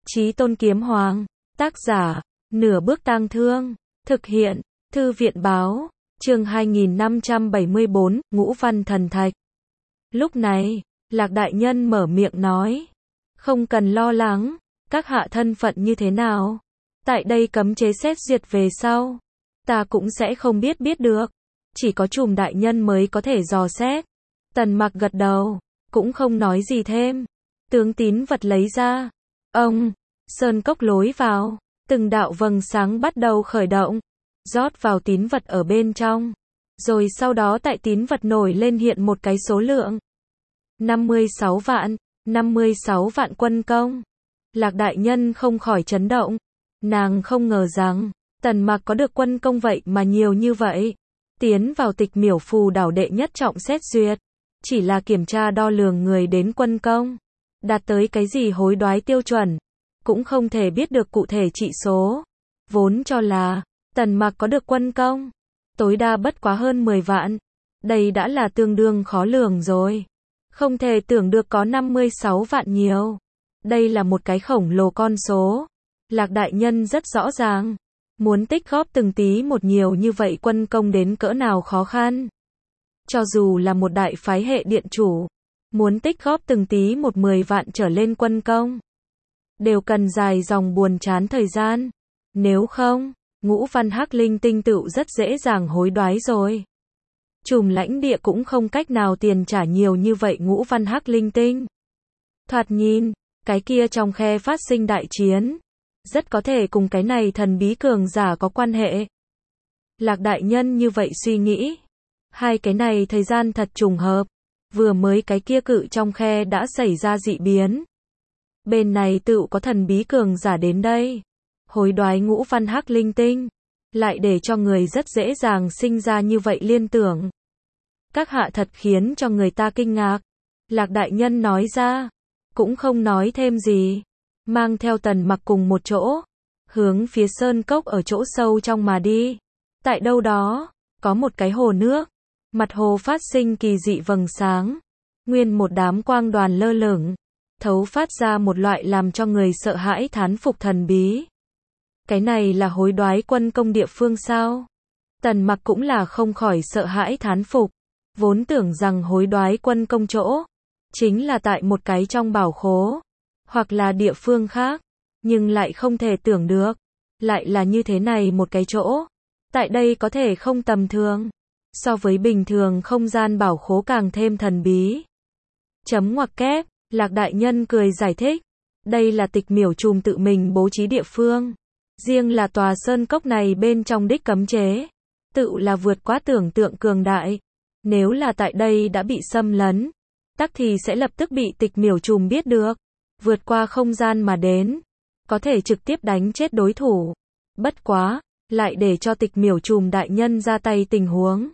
Chí Tôn Kiếm Hoàng. Tác giả, Nửa Bước Tang Thương. Thực hiện, Thư viện Báo. Chương 2574, Ngũ Văn Thần Thạch. Lúc này, Lạc Đại Nhân mở miệng nói. Không cần lo lắng, các hạ thân phận như thế nào. Tại đây cấm chế xét duyệt về sau. Ta cũng sẽ không biết được. Chỉ có Trùm Đại Nhân mới có thể dò xét. Tần Mặc gật đầu, cũng không nói gì thêm. Tướng tín vật lấy ra. Ông, sơn cốc lối vào. Từng đạo vầng sáng bắt đầu khởi động. Rót vào tín vật ở bên trong. Rồi sau đó tại tín vật nổi lên hiện một cái số lượng. 56 vạn. 56 vạn quân công. Lạc Đại Nhân không khỏi chấn động. Nàng không ngờ rằng, Tần Mặc có được quân công vậy mà nhiều như vậy. Tiến vào Tịch Miểu Phù đảo đệ nhất trọng xét duyệt. Chỉ là kiểm tra đo lường người đến quân công. Đạt tới cái gì hối đoái tiêu chuẩn. Cũng không thể biết được cụ thể trị số. Vốn cho là, Tần Mặc có được quân công. Tối đa bất quá hơn 10 vạn. Đây đã là tương đương khó lường rồi. Không thể tưởng được có 56 vạn nhiều. Đây là một cái khổng lồ con số. Lạc Đại Nhân rất rõ ràng. Muốn tích góp từng tí một nhiều như vậy quân công đến cỡ nào khó khăn. Cho dù là một đại phái hệ điện chủ. Muốn tích góp từng tí một 10 vạn trở lên quân công. Đều cần dài dòng buồn chán thời gian. Nếu không, Ngũ Văn Hắc Linh Tinh tựu rất dễ dàng hối đoái rồi. Trùm lãnh địa cũng không cách nào tiền trả nhiều như vậy Ngũ Văn Hắc Linh Tinh. Thoạt nhìn, cái kia trong khe phát sinh đại chiến. Rất có thể cùng cái này thần bí cường giả có quan hệ. Lạc Đại Nhân như vậy suy nghĩ. Hai cái này thời gian thật trùng hợp. Vừa mới cái kia cự trong khe đã xảy ra dị biến. Bên này tựu có thần bí cường giả đến đây. Hối đoái Ngũ Văn Hắc Linh Tinh. Lại để cho người rất dễ dàng sinh ra như vậy liên tưởng. Các hạ thật khiến cho người ta kinh ngạc. Lạc Đại Nhân nói ra. Cũng không nói thêm gì. Mang theo Tần Mặc cùng một chỗ. Hướng phía sơn cốc ở chỗ sâu trong mà đi. Tại đâu đó, có một cái hồ nước. Mặt hồ phát sinh kỳ dị vầng sáng. Nguyên một đám quang đoàn lơ lửng. Thấu phát ra một loại làm cho người sợ hãi thán phục thần bí. Cái này là hối đoái quân công địa phương sao? Tần Mặc cũng là không khỏi sợ hãi thán phục. Vốn tưởng rằng hối đoái quân công chỗ. Chính là tại một cái trong bảo khố. Hoặc là địa phương khác. Nhưng lại không thể tưởng được. Lại là như thế này một cái chỗ. Tại đây có thể không tầm thường. So với bình thường không gian bảo khố càng thêm thần bí. Chấm ngoặc kép, Lạc Đại Nhân cười giải thích. Đây là Tịch Miểu Trùm tự mình bố trí địa phương. Riêng là tòa sơn cốc này bên trong đích cấm chế. Tự là vượt quá tưởng tượng cường đại. Nếu là tại đây đã bị xâm lấn. Tắc thì sẽ lập tức bị Tịch Miểu Trùm biết được. Vượt qua không gian mà đến. Có thể trực tiếp đánh chết đối thủ. Bất quá, lại để cho Tịch Miểu Trùm đại nhân ra tay tình huống.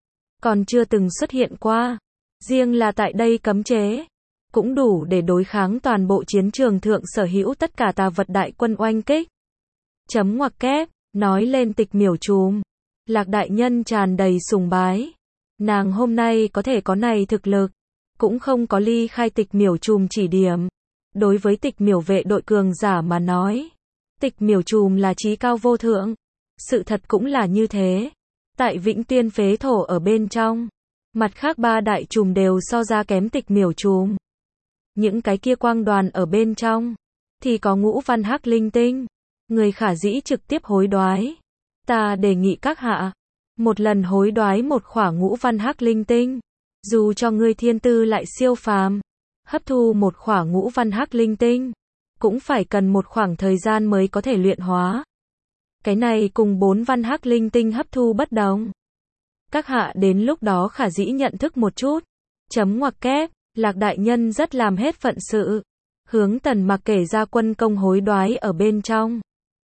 Còn chưa từng xuất hiện qua. Riêng là tại đây cấm chế. Cũng đủ để đối kháng toàn bộ chiến trường thượng sở hữu tất cả tà vật đại quân oanh kích. Chấm ngoặc kép, nói lên Tịch Miểu Trùm. Lạc Đại Nhân tràn đầy sùng bái. Nàng hôm nay có thể có này thực lực. Cũng không có ly khai Tịch Miểu Trùm chỉ điểm. Đối với Tịch Miểu vệ đội cường giả mà nói. Tịch Miểu Trùm là chí cao vô thượng. Sự thật cũng là như thế. Tại Vĩnh Tiên phế thổ ở bên trong. Mặt khác ba đại trùm đều so ra kém Tịch Miểu Trùm. Những cái kia quang đoàn ở bên trong. Thì có Ngũ Văn Hắc Linh Tinh. Người khả dĩ trực tiếp hối đoái. Ta đề nghị các hạ. Một lần hối đoái một khỏa Ngũ Văn Hắc Linh Tinh. Dù cho ngươi thiên tư lại siêu phàm. Hấp thu một khỏa Ngũ Văn Hắc Linh Tinh. Cũng phải cần một khoảng thời gian mới có thể luyện hóa. Cái này cùng 4 văn hắc linh tinh hấp thu bất đồng. Các hạ đến lúc đó khả dĩ nhận thức một chút. Chấm ngoặc kép, Lạc Đại Nhân rất làm hết phận sự. Hướng Tần Mặc kể ra quân công hối đoái ở bên trong.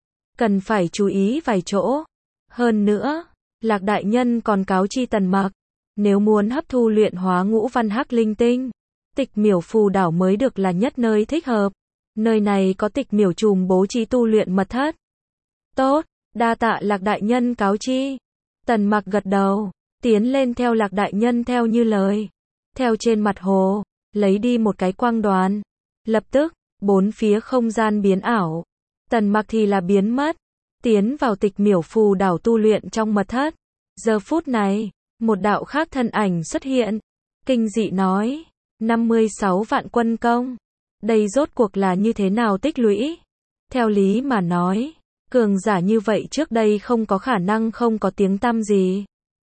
Cần phải chú ý vài chỗ. Hơn nữa, Lạc Đại Nhân còn cáo chi Tần Mặc. Nếu muốn hấp thu luyện hóa Ngũ Văn Hắc Linh Tinh. Tịch Miểu Phù đảo mới được là nhất nơi thích hợp. Nơi này có Tịch Miểu Trùm bố trí tu luyện mật thất. Tốt, đa tạ Lạc Đại Nhân cáo chi. Tần Mặc gật đầu, tiến lên theo Lạc Đại Nhân theo như lời. Theo trên mặt hồ, lấy đi một cái quang đoàn. Lập tức, bốn phía không gian biến ảo. Tần Mặc thì là biến mất, tiến vào Tịch Miểu Phù đảo tu luyện trong mật thất. Giờ phút này, một đạo khác thân ảnh xuất hiện, kinh dị nói, 56 vạn quân công. Đây rốt cuộc là như thế nào tích lũy? Theo lý mà nói, cường giả như vậy trước đây không có khả năng không có tiếng tăm gì.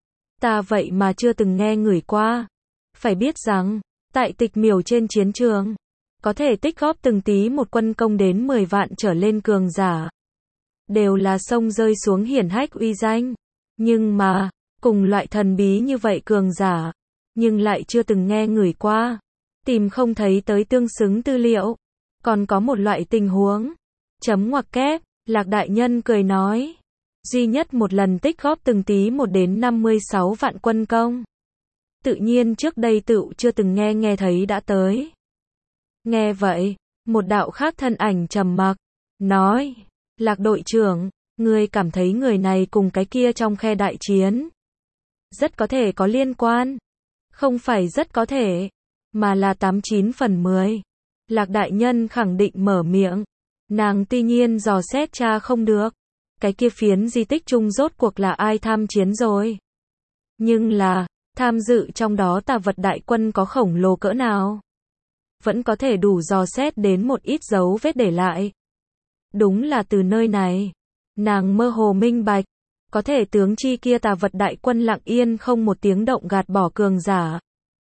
Ta vậy mà chưa từng nghe ngửi qua. Phải biết rằng, tại Tịch Miểu trên chiến trường, có thể tích góp từng tí một quân công đến 10 vạn trở lên cường giả. Đều là sông rơi xuống hiển hách uy danh. Nhưng mà, cùng loại thần bí như vậy cường giả, nhưng lại chưa từng nghe ngửi qua. Tìm không thấy tới tương xứng tư liệu. Còn có một loại tình huống. Chấm ngoặc kép, Lạc Đại Nhân cười nói. Duy nhất một lần tích góp từng tí một đến 56 vạn quân công. Tự nhiên trước đây tựu chưa từng nghe thấy đã tới. Nghe vậy, một đạo khác thân ảnh trầm mặc, nói, Lạc đội trưởng, ngươi cảm thấy người này cùng cái kia trong khe đại chiến. Rất có thể có liên quan. Không phải rất có thể, mà là 89 phần 10. Lạc Đại Nhân khẳng định mở miệng. Nàng tuy nhiên dò xét tra không được. Cái kia phiến di tích chung rốt cuộc là ai tham chiến rồi. Nhưng là, tham dự trong đó Tà vật đại quân có khổng lồ cỡ nào. Vẫn có thể đủ dò xét đến một ít dấu vết để lại. Đúng là từ nơi này. Nàng mơ hồ minh bạch. Có thể tướng chi kia Tà vật đại quân lặng yên không một tiếng động gạt bỏ cường giả.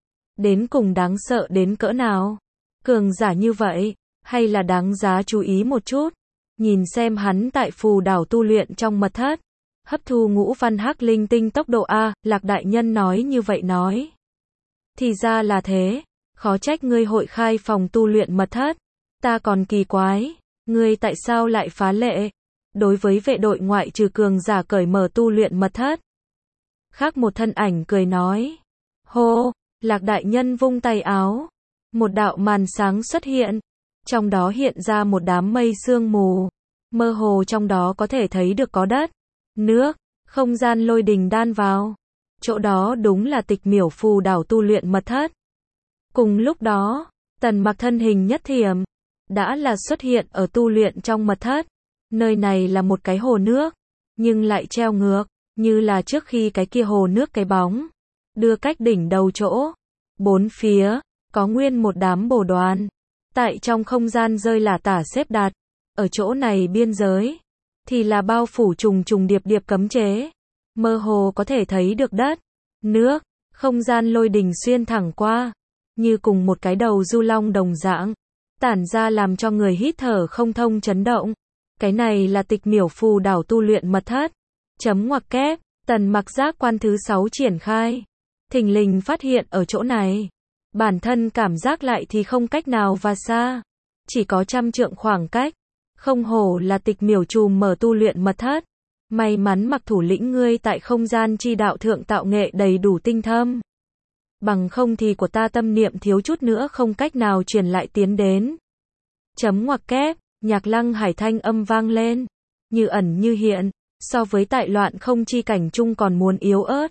Đến cùng đáng sợ đến cỡ nào. Cường giả như vậy, hay là đáng giá chú ý một chút. Nhìn xem hắn tại phù đảo tu luyện trong mật thất. Hấp thu ngũ văn hắc linh tinh tốc độ A, Lạc Đại Nhân nói như vậy nói. Thì ra là thế, khó trách ngươi hội khai phòng tu luyện mật thất. Ta còn kỳ quái, ngươi tại sao lại phá lệ? Đối với vệ đội ngoại trừ cường giả cởi mở tu luyện mật thất. Khác một thân ảnh cười nói. Hô, Lạc Đại Nhân vung tay áo. Một đạo màn sáng xuất hiện. Trong đó hiện ra một đám mây sương mù. Mơ hồ trong đó có thể thấy được có đất, nước, không gian lôi đình đan vào. Chỗ đó đúng là Tịch Miểu Phù đảo tu luyện mật thất. Cùng lúc đó, Tần Mặc thân hình nhất thiểm, đã là xuất hiện ở tu luyện trong mật thất. Nơi này là một cái hồ nước, nhưng lại treo ngược, như là trước khi cái kia hồ nước cái bóng, đưa cách đỉnh đầu chỗ. Bốn phía, có nguyên một đám bồ đoàn. Tại trong không gian rơi là tả xếp đặt. Ở chỗ này biên giới, thì là bao phủ trùng trùng điệp điệp cấm chế. Mơ hồ có thể thấy được đất, nước, không gian lôi đình xuyên thẳng qua. Như cùng một cái đầu du long đồng dạng. Tản ra làm cho người hít thở không thông chấn động. Cái này là Tịch Miểu Phù đảo tu luyện mật thất. Chấm ngoặc kép, Tần Mặc giác quan thứ 6 triển khai. Thình lình phát hiện ở chỗ này. Bản thân cảm giác lại thì không cách nào và xa. Chỉ có 100 trượng khoảng cách. Không hổ là Tịch Miểu trùm mở tu luyện mật thất. May mắn Mặc thủ lĩnh ngươi tại không gian chi đạo thượng tạo nghệ đầy đủ tinh thâm. Bằng không thì của ta tâm niệm thiếu chút nữa không cách nào truyền lại tiến đến. Chấm ngoặc kép, Nhạc Lăng Hải thanh âm vang lên. Như ẩn như hiện, so với tại loạn không chi cảnh chung còn muốn yếu ớt.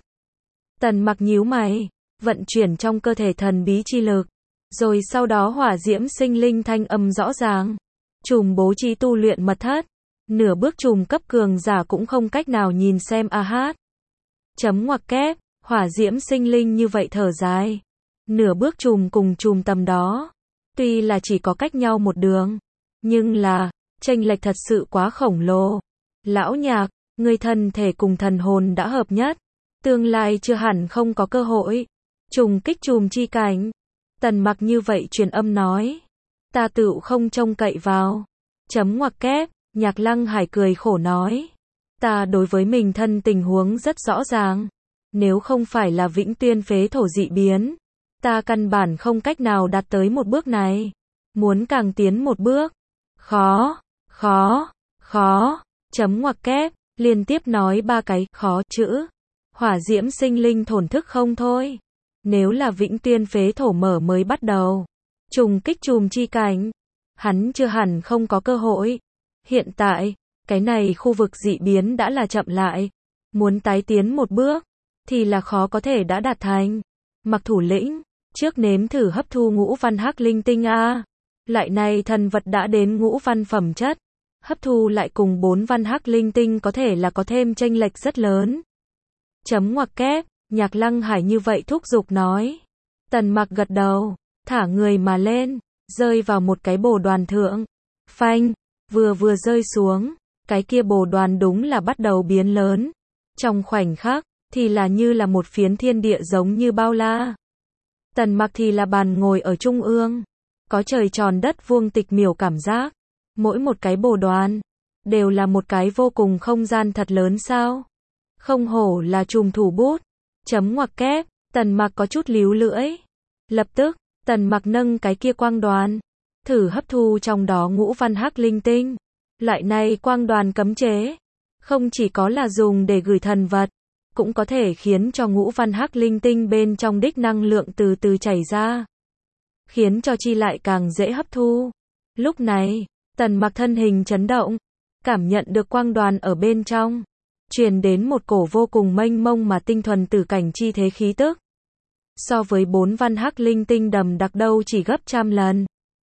Tần Mặc nhíu mày, vận chuyển trong cơ thể thần bí chi lực. Rồi sau đó hỏa diễm sinh linh thanh âm rõ ràng. Trùm bố trí tu luyện mật thất. Nửa bước trùm cấp cường giả cũng không cách nào nhìn xem a hát. Chấm ngoặc kép, hỏa diễm sinh linh như vậy thở dài. Nửa bước trùm cùng trùm tầm đó. Tuy là chỉ có cách nhau một đường. Nhưng là, chênh lệch thật sự quá khổng lồ. Lão Nhạc, người thân thể cùng thần hồn đã hợp nhất. Tương lai chưa hẳn không có cơ hội. Trùng kích trùm chi cảnh. Tần Mặc như vậy truyền âm nói. Ta tựu không trông cậy vào. Chấm ngoặc kép, Nhạc Lăng Hải cười khổ nói. Ta đối với mình thân tình huống rất rõ ràng. Nếu không phải là Vĩnh Tuyên phế thổ dị biến, ta căn bản không cách nào đạt tới một bước này. Muốn càng tiến một bước. Khó, khó, khó. Chấm ngoặc kép, liên tiếp nói 3 cái khó chữ. Hỏa diễm sinh linh thổn thức không thôi. Nếu là Vĩnh Tuyên phế thổ mở mới bắt đầu. Trùng kích trùm chi cảnh. Hắn chưa hẳn không có cơ hội. Hiện tại, cái này khu vực dị biến đã là chậm lại. Muốn tái tiến một bước, thì là khó có thể đã đạt thành. Mặc thủ lĩnh, trước nếm thử hấp thu ngũ văn hắc linh tinh a. Loại này thần vật đã đến ngũ văn phẩm chất, hấp thu lại cùng 4 văn hắc linh tinh có thể là có thêm chênh lệch rất lớn. Chấm ngoặc kép, Nhạc Lăng Hải như vậy thúc giục nói. Tần Mặc gật đầu, thả người mà lên, rơi vào một cái bồ đoàn thượng. Phanh, vừa rơi xuống, cái kia bồ đoàn đúng là bắt đầu biến lớn. Trong khoảnh khắc, thì là như là một phiến thiên địa giống như bao la. Tần Mặc thì là bàn ngồi ở trung ương, có trời tròn đất vuông tịch miểu cảm giác. Mỗi một cái bồ đoàn, đều là một cái vô cùng không gian thật lớn sao. Không hổ là trùm thủ bút. Chấm ngoặc kép, Tần Mặc có chút líu lưỡi. Lập tức, Tần Mặc nâng cái kia quang đoàn, thử hấp thu trong đó ngũ văn hắc linh tinh. Loại này quang đoàn cấm chế, không chỉ có là dùng để gửi thần vật, cũng có thể khiến cho ngũ văn hắc linh tinh bên trong đích năng lượng từ từ chảy ra, khiến cho chi lại càng dễ hấp thu. Lúc này, Tần Mặc thân hình chấn động, cảm nhận được quang đoàn ở bên trong, truyền đến một cổ vô cùng mênh mông mà tinh thuần tử cảnh chi thế khí tức. So với 4 văn hắc linh tinh đầm đặc đâu chỉ gấp trăm lần.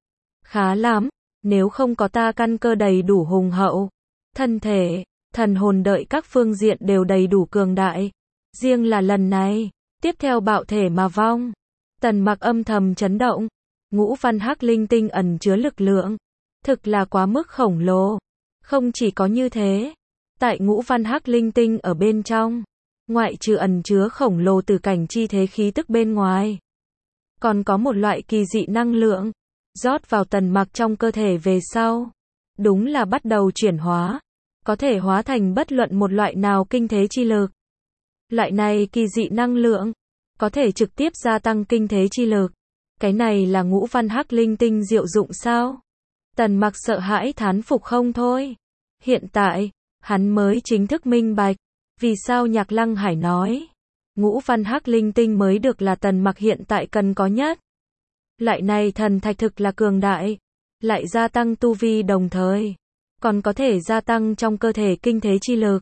Khá lắm, nếu không có ta căn cơ đầy đủ hùng hậu, thân thể, thần hồn đợi các phương diện đều đầy đủ cường đại. Riêng là lần này, tiếp theo bạo thể mà vong. Tần Mặc âm thầm chấn động, ngũ văn hắc linh tinh ẩn chứa lực lượng, thực là quá mức khổng lồ. Không chỉ có như thế, tại ngũ văn hắc linh tinh ở bên trong, ngoại trừ ẩn chứa khổng lồ từ cảnh chi thế khí tức bên ngoài, còn có một loại kỳ dị năng lượng, rót vào Tần Mặc trong cơ thể về sau, đúng là bắt đầu chuyển hóa, có thể hóa thành bất luận một loại nào kinh thế chi lực. Loại này kỳ dị năng lượng, có thể trực tiếp gia tăng kinh thế chi lực. Cái này là ngũ văn hắc linh tinh diệu dụng sao? Tần Mặc sợ hãi thán phục không thôi. Hiện tại, hắn mới chính thức minh bạch, vì sao Nhạc Lăng Hải nói, ngũ văn hắc linh tinh mới được là Tần Mặc hiện tại cần có nhất. Loại này thần thạch thực là cường đại, lại gia tăng tu vi đồng thời, còn có thể gia tăng trong cơ thể kinh thế chi lực.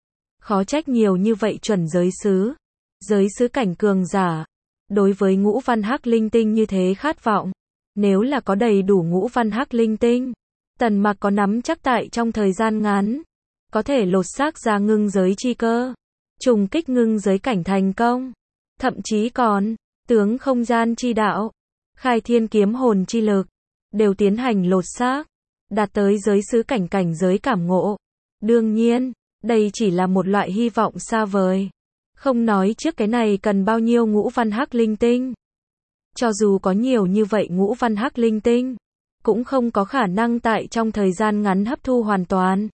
Khó trách nhiều như vậy chuẩn giới sứ cảnh cường giả, đối với ngũ văn hắc linh tinh như thế khát vọng. Nếu là có đầy đủ ngũ văn hắc linh tinh, Tần Mặc có nắm chắc tại trong thời gian ngắn, có thể lột xác ra ngưng giới chi cơ, trùng kích ngưng giới cảnh thành công. Thậm chí còn, tướng không gian chi đạo, khai thiên kiếm hồn chi lực, đều tiến hành lột xác, đạt tới giới sứ cảnh giới cảm ngộ. Đương nhiên, đây chỉ là một loại hy vọng xa vời. Không nói trước cái này cần bao nhiêu ngũ văn hắc linh tinh. Cho dù có nhiều như vậy ngũ văn hắc linh tinh, cũng không có khả năng tại trong thời gian ngắn hấp thu hoàn toàn.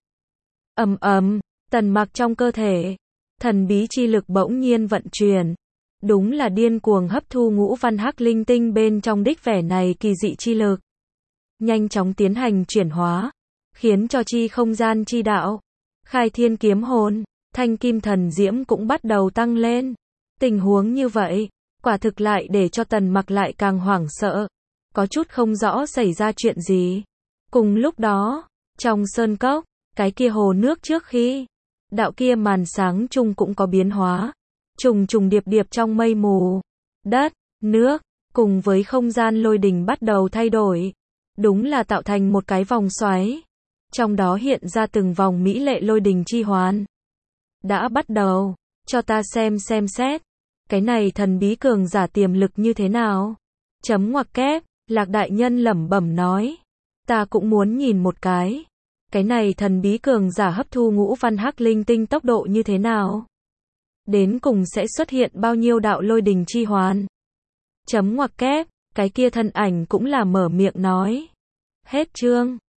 Tần Mặc trong cơ thể, thần bí chi lực bỗng nhiên vận chuyển. Đúng là điên cuồng hấp thu ngũ văn hắc linh tinh bên trong đích vẻ này kỳ dị chi lực. Nhanh chóng tiến hành chuyển hóa, khiến cho chi không gian chi đạo, khai thiên kiếm hồn, thanh kim thần diễm cũng bắt đầu tăng lên. Tình huống như vậy, quả thực lại để cho Tần Mặc lại càng hoảng sợ, có chút không rõ xảy ra chuyện gì. Cùng lúc đó, trong sơn cốc, cái kia hồ nước trước khi, đạo kia màn sáng chung cũng có biến hóa, trùng trùng điệp điệp trong mây mù, đất, nước, cùng với không gian lôi đình bắt đầu thay đổi, đúng là tạo thành một cái vòng xoáy, trong đó hiện ra từng vòng mỹ lệ lôi đình chi hoàn. Đã bắt đầu, cho ta xem xét, cái này thần bí cường giả tiềm lực như thế nào? Chấm ngoặc kép, Lạc đại nhân lẩm bẩm nói, ta cũng muốn nhìn một cái này thần bí cường giả hấp thu ngũ văn hắc linh tinh tốc độ như thế nào? Đến cùng sẽ xuất hiện bao nhiêu đạo lôi đình chi hoàn? Chấm ngoặc kép, cái kia thân ảnh cũng là mở miệng nói. Hết chương.